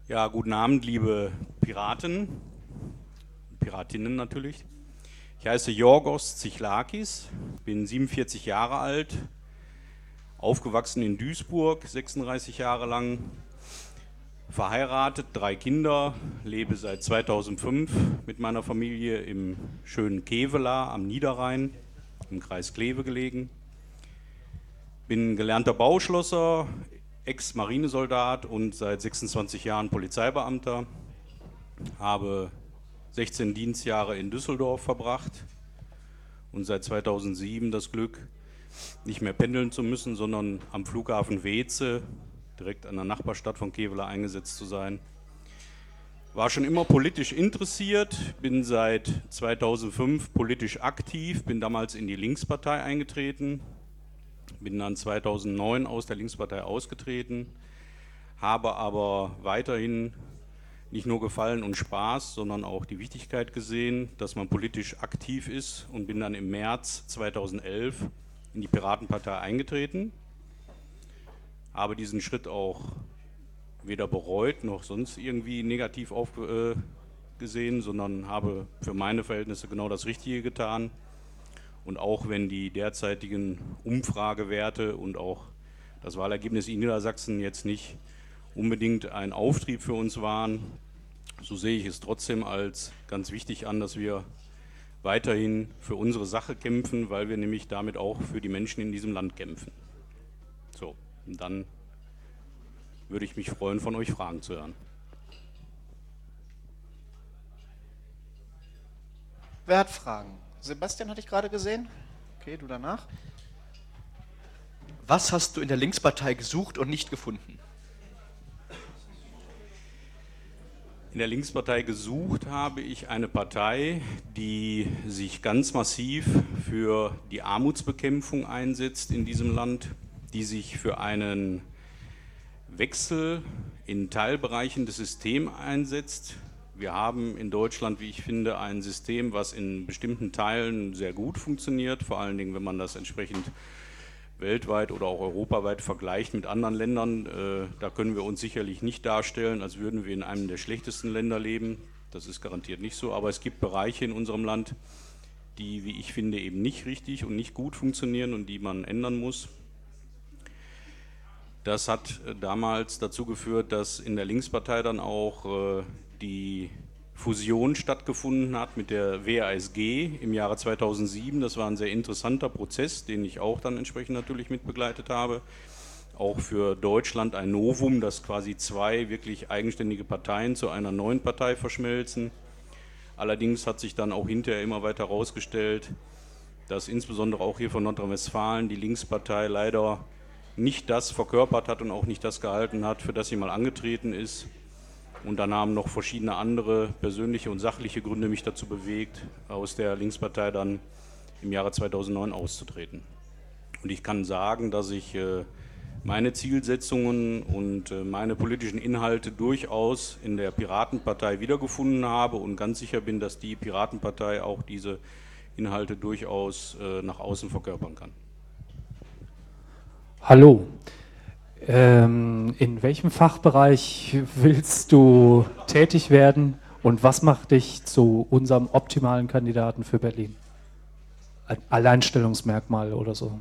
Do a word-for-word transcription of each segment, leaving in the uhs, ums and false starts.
Ja, guten Abend, liebe Piraten, Piratinnen natürlich. Ich heiße Yorgos Zichlakis, bin siebenundvierzig Jahre alt, aufgewachsen in Duisburg, sechsunddreißig Jahre lang, verheiratet, drei Kinder, lebe seit zweitausendfünf mit meiner Familie im schönen Kevela am Niederrhein, im Kreis Kleve gelegen. Bin gelernter Bauschlosser, Ex-Marinesoldat und seit sechsundzwanzig Jahren Polizeibeamter. Habe sechzehn Dienstjahre in Düsseldorf verbracht und seit zweitausendsieben das Glück, nicht mehr pendeln zu müssen, sondern am Flughafen Weeze, direkt an der Nachbarstadt von Kevela, eingesetzt zu sein. War schon immer politisch interessiert, bin seit zweitausendfünf politisch aktiv, bin damals in die Linkspartei eingetreten, bin dann zweitausendneun aus der Linkspartei ausgetreten, habe aber weiterhin nicht nur Gefallen und Spaß, sondern auch die Wichtigkeit gesehen, dass man politisch aktiv ist, und bin dann im März zweitausendelf in die Piratenpartei eingetreten. Habe diesen Schritt auch weder bereut noch sonst irgendwie negativ aufgesehen, sondern habe für meine Verhältnisse genau das Richtige getan. Und auch wenn die derzeitigen Umfragewerte und auch das Wahlergebnis in Niedersachsen jetzt nicht unbedingt ein Auftrieb für uns waren, so sehe ich es trotzdem als ganz wichtig an, dass wir weiterhin für unsere Sache kämpfen, weil wir nämlich damit auch für die Menschen in diesem Land kämpfen. So, und dann würde ich mich freuen, von euch Fragen zu hören. Wer hat Fragen? Sebastian hatte ich gerade gesehen. Okay, du danach. Was hast du in der Linkspartei gesucht und nicht gefunden? In der Linkspartei gesucht habe ich eine Partei, die sich ganz massiv für die Armutsbekämpfung einsetzt in diesem Land, die sich für einen Wechsel in Teilbereichen des Systems einsetzt. Wir haben in Deutschland, wie ich finde, ein System, was in bestimmten Teilen sehr gut funktioniert, vor allen Dingen, wenn man das entsprechend weltweit oder auch europaweit vergleicht mit anderen Ländern. Äh, da können wir uns sicherlich nicht darstellen, als würden wir in einem der schlechtesten Länder leben. Das ist garantiert nicht so, aber es gibt Bereiche in unserem Land, die, wie ich finde, eben nicht richtig und nicht gut funktionieren und die man ändern muss. Das hat damals dazu geführt, dass in der Linkspartei dann auch äh, die Fusion stattgefunden hat mit der W A S G im Jahre zweitausendsieben. Das war ein sehr interessanter Prozess, den ich auch dann entsprechend natürlich mitbegleitet habe. Auch für Deutschland ein Novum, dass quasi zwei wirklich eigenständige Parteien zu einer neuen Partei verschmelzen. Allerdings hat sich dann auch hinterher immer weiter herausgestellt, dass insbesondere auch hier von Nordrhein-Westfalen die Linkspartei leider nicht das verkörpert hat und auch nicht das gehalten hat, für das sie mal angetreten ist. Und dann haben noch verschiedene andere persönliche und sachliche Gründe mich dazu bewegt, aus der Linkspartei dann im Jahre zweitausendneun auszutreten. Und ich kann sagen, dass ich meine Zielsetzungen und meine politischen Inhalte durchaus in der Piratenpartei wiedergefunden habe und ganz sicher bin, dass die Piratenpartei auch diese Inhalte durchaus nach außen verkörpern kann. Hallo. Ähm, in welchem Fachbereich willst du tätig werden und was macht dich zu unserem optimalen Kandidaten für Berlin? Ein Alleinstellungsmerkmal oder so?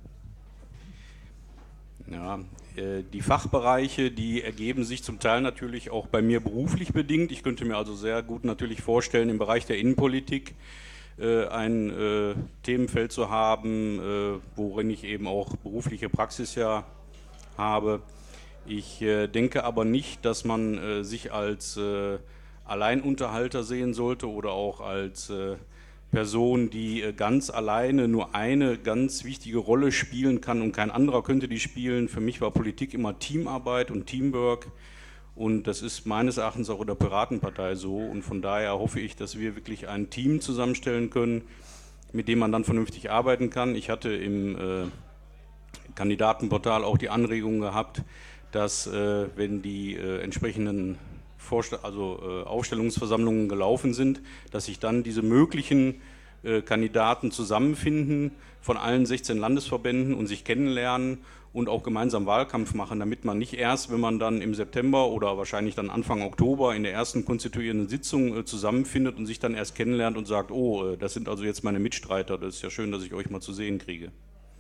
Ja, äh, die Fachbereiche, die ergeben sich zum Teil natürlich auch bei mir beruflich bedingt. Ich könnte mir also sehr gut natürlich vorstellen, im Bereich der Innenpolitik äh, ein äh, Themenfeld zu haben, äh, worin ich eben auch berufliche Praxis ja habe. Ich äh, denke aber nicht, dass man äh, sich als äh, Alleinunterhalter sehen sollte oder auch als äh, Person, die äh, ganz alleine nur eine ganz wichtige Rolle spielen kann und kein anderer könnte die spielen. Für mich war Politik immer Teamarbeit und Teamwork und das ist meines Erachtens auch in der Piratenpartei so und von daher hoffe ich, dass wir wirklich ein Team zusammenstellen können, mit dem man dann vernünftig arbeiten kann. Ich hatte im äh, Kandidatenportal auch die Anregung gehabt, dass äh, wenn die äh, entsprechenden Vorst- also, äh, Aufstellungsversammlungen gelaufen sind, dass ich dann diese möglichen äh, Kandidaten zusammenfinden von allen sechzehn Landesverbänden und sich kennenlernen und auch gemeinsam Wahlkampf machen, damit man nicht erst, wenn man dann im September oder wahrscheinlich dann Anfang Oktober in der ersten konstituierenden Sitzung äh, zusammenfindet und sich dann erst kennenlernt und sagt, oh, äh, das sind also jetzt meine Mitstreiter, das ist ja schön, dass ich euch mal zu sehen kriege.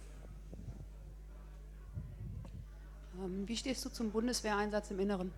Ähm, wie stehst du zum Bundeswehreinsatz im Inneren?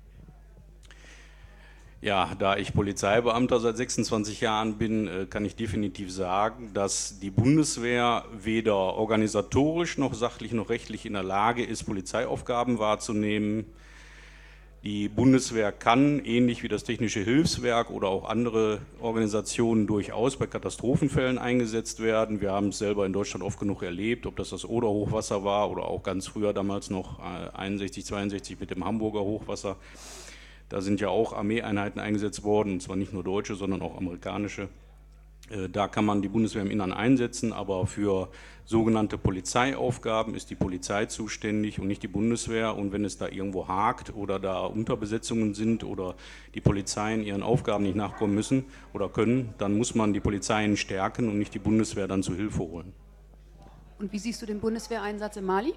Ja, da ich Polizeibeamter seit sechsundzwanzig Jahren bin, äh, kann ich definitiv sagen, dass die Bundeswehr weder organisatorisch noch sachlich noch rechtlich in der Lage ist, Polizeiaufgaben wahrzunehmen. Die Bundeswehr kann, ähnlich wie das Technische Hilfswerk oder auch andere Organisationen, durchaus bei Katastrophenfällen eingesetzt werden. Wir haben es selber in Deutschland oft genug erlebt, ob das das Oder-Hochwasser war oder auch ganz früher damals noch äh, einundsechzig, zweiundsechzig mit dem Hamburger Hochwasser. Da sind ja auch Armeeeinheiten eingesetzt worden, und zwar nicht nur deutsche, sondern auch amerikanische. Da kann man die Bundeswehr im Innern einsetzen, aber für sogenannte Polizeiaufgaben ist die Polizei zuständig und nicht die Bundeswehr. Und wenn es da irgendwo hakt oder da Unterbesetzungen sind oder die Polizeien ihren Aufgaben nicht nachkommen müssen oder können, dann muss man die Polizeien stärken und nicht die Bundeswehr dann zu Hilfe holen. Und wie siehst du den Bundeswehreinsatz in Mali?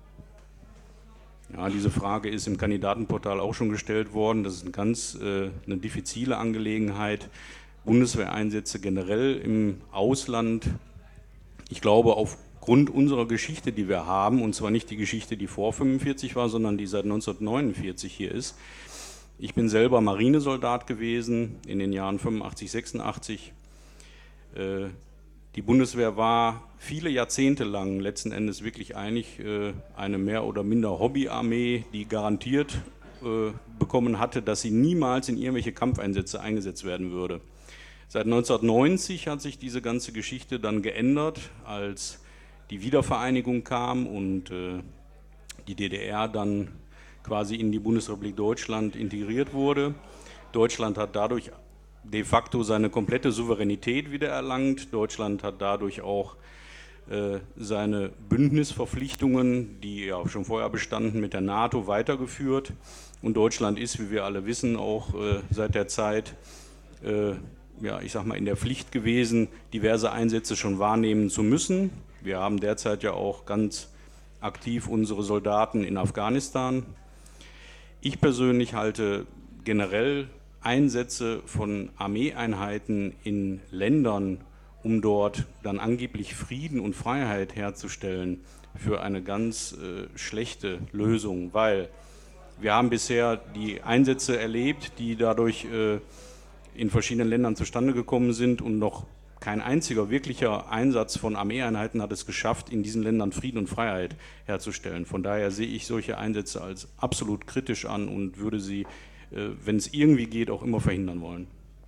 Ja, diese Frage ist im Kandidatenportal auch schon gestellt worden. Das ist eine ganz äh, eine diffizile Angelegenheit. Bundeswehreinsätze generell im Ausland. Ich glaube, aufgrund unserer Geschichte, die wir haben, und zwar nicht die Geschichte, die vor fünfundvierzig war, sondern die seit neunzehnhundertneunundvierzig hier ist. Ich bin selber Marinesoldat gewesen in den Jahren fünfundachtzig, sechsundachtzig. Äh, Die Bundeswehr war viele Jahrzehnte lang letzten Endes wirklich eigentlich äh, eine mehr oder minder Hobbyarmee, die garantiert äh, bekommen hatte, dass sie niemals in irgendwelche Kampfeinsätze eingesetzt werden würde. Seit neunzehnhundertneunzig hat sich diese ganze Geschichte dann geändert, als die Wiedervereinigung kam und äh, die D D R dann quasi in die Bundesrepublik Deutschland integriert wurde. Deutschland hat dadurch de facto seine komplette Souveränität wiedererlangt. Deutschland hat dadurch auch äh, seine Bündnisverpflichtungen, die ja schon vorher bestanden, mit der NATO weitergeführt. Und Deutschland ist, wie wir alle wissen, auch äh, seit der Zeit, äh, ja, ich sag mal, in der Pflicht gewesen, diverse Einsätze schon wahrnehmen zu müssen. Wir haben derzeit ja auch ganz aktiv unsere Soldaten in Afghanistan. Ich persönlich halte generell Einsätze von Armeeeinheiten in Ländern, um dort dann angeblich Frieden und Freiheit herzustellen, für eine ganz äh, schlechte Lösung, weil wir haben bisher die Einsätze erlebt, die dadurch äh, in verschiedenen Ländern zustande gekommen sind und noch kein einziger wirklicher Einsatz von Armeeeinheiten hat es geschafft, in diesen Ländern Frieden und Freiheit herzustellen. Von daher sehe ich solche Einsätze als absolut kritisch an und würde sie, wenn es irgendwie geht, auch immer verhindern wollen.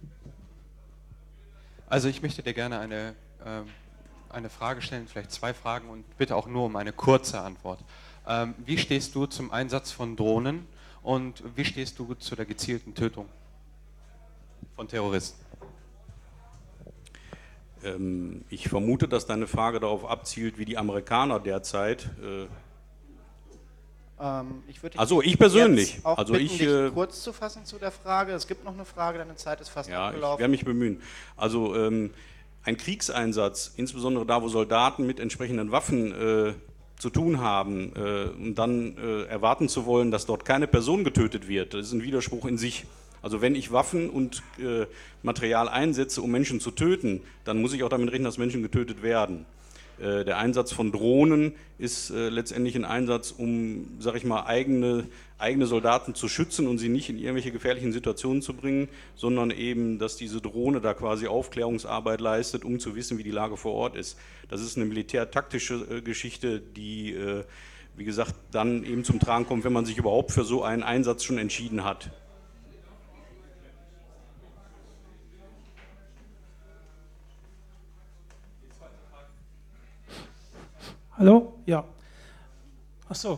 Also ich möchte dir gerne eine, äh, eine Frage stellen, vielleicht zwei Fragen und bitte auch nur um eine kurze Antwort. Ähm, wie stehst du zum Einsatz von Drohnen und wie stehst du zu der gezielten Tötung von Terroristen? Ähm, ich vermute, dass deine Frage darauf abzielt, wie die Amerikaner derzeit äh, Ähm, ich würde Also ich persönlich. jetzt auch Also bitten, ich, dich äh, kurz zu fassen zu der Frage. Es gibt noch eine Frage, deine Zeit ist fast Ja, ich abgelaufen. werde mich bemühen. Also ähm, ein Kriegseinsatz, insbesondere da, wo Soldaten mit entsprechenden Waffen äh, zu tun haben, äh, und dann äh, erwarten zu wollen, dass dort keine Person getötet wird, das ist ein Widerspruch in sich. Also wenn ich Waffen und äh, Material einsetze, um Menschen zu töten, dann muss ich auch damit rechnen, dass Menschen getötet werden. Äh, der Einsatz von Drohnen ist äh, letztendlich ein Einsatz, um, sag ich mal, eigene, eigene Soldaten zu schützen und sie nicht in irgendwelche gefährlichen Situationen zu bringen, sondern eben, dass diese Drohne da quasi Aufklärungsarbeit leistet, um zu wissen, wie die Lage vor Ort ist. Das ist eine militärtaktische äh, Geschichte, die, äh, wie gesagt, dann eben zum Tragen kommt, wenn man sich überhaupt für so einen Einsatz schon entschieden hat. Hallo? Ja. Ach so.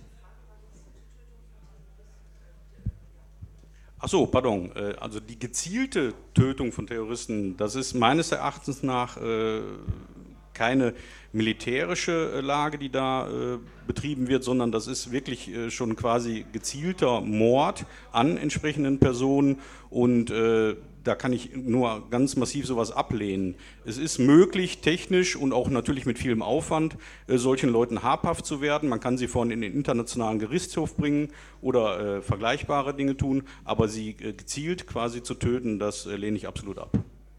Ach so, pardon. Also die gezielte Tötung von Terroristen, das ist meines Erachtens nach äh, keine militärische Lage, die da äh, betrieben wird, sondern das ist wirklich äh, schon quasi gezielter Mord an entsprechenden Personen und äh, da kann ich nur ganz massiv sowas ablehnen. Es ist möglich, technisch und auch natürlich mit vielem Aufwand, äh, solchen Leuten habhaft zu werden. Man kann sie vorhin in den internationalen Gerichtshof bringen oder äh, vergleichbare Dinge tun, aber sie äh, gezielt quasi zu töten, das äh, lehne ich absolut ab.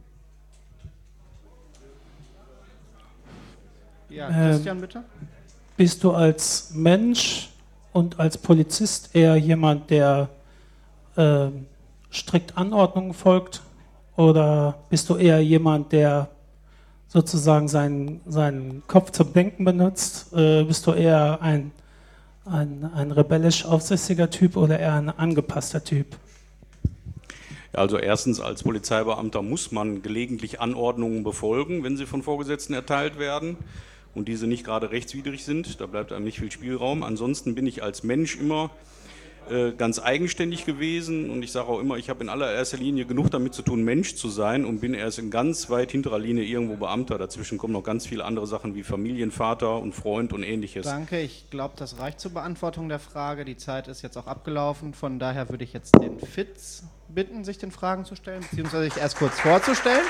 Ja, Christian, Ähm, bitte. Bist du als Mensch und als Polizist eher jemand, der ähm, strikt Anordnungen folgt? Oder bist du eher jemand, der sozusagen seinen, seinen Kopf zum Denken benutzt? Äh, bist du eher ein, ein, ein rebellisch aufsässiger Typ oder eher ein angepasster Typ? Also erstens, als Polizeibeamter muss man gelegentlich Anordnungen befolgen, wenn sie von Vorgesetzten erteilt werden und diese nicht gerade rechtswidrig sind. Da bleibt einem nicht viel Spielraum. Ansonsten bin ich als Mensch immer äh, ganz eigenständig gewesen und ich sage auch immer, ich habe in allererster Linie genug damit zu tun, Mensch zu sein und bin erst in ganz weit hinterer Linie irgendwo Beamter. Dazwischen kommen noch ganz viele andere Sachen wie Familienvater und Freund und ähnliches. Danke, ich glaube, das reicht zur Beantwortung der Frage. Die Zeit ist jetzt auch abgelaufen, von daher würde ich jetzt den Fitz bitten, sich den Fragen zu stellen, beziehungsweise sich erst kurz vorzustellen.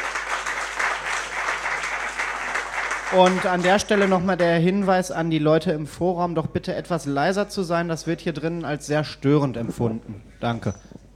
Und an der Stelle nochmal der Hinweis an die Leute im Vorraum, doch bitte etwas leiser zu sein. Das wird hier drinnen als sehr störend empfunden. Danke.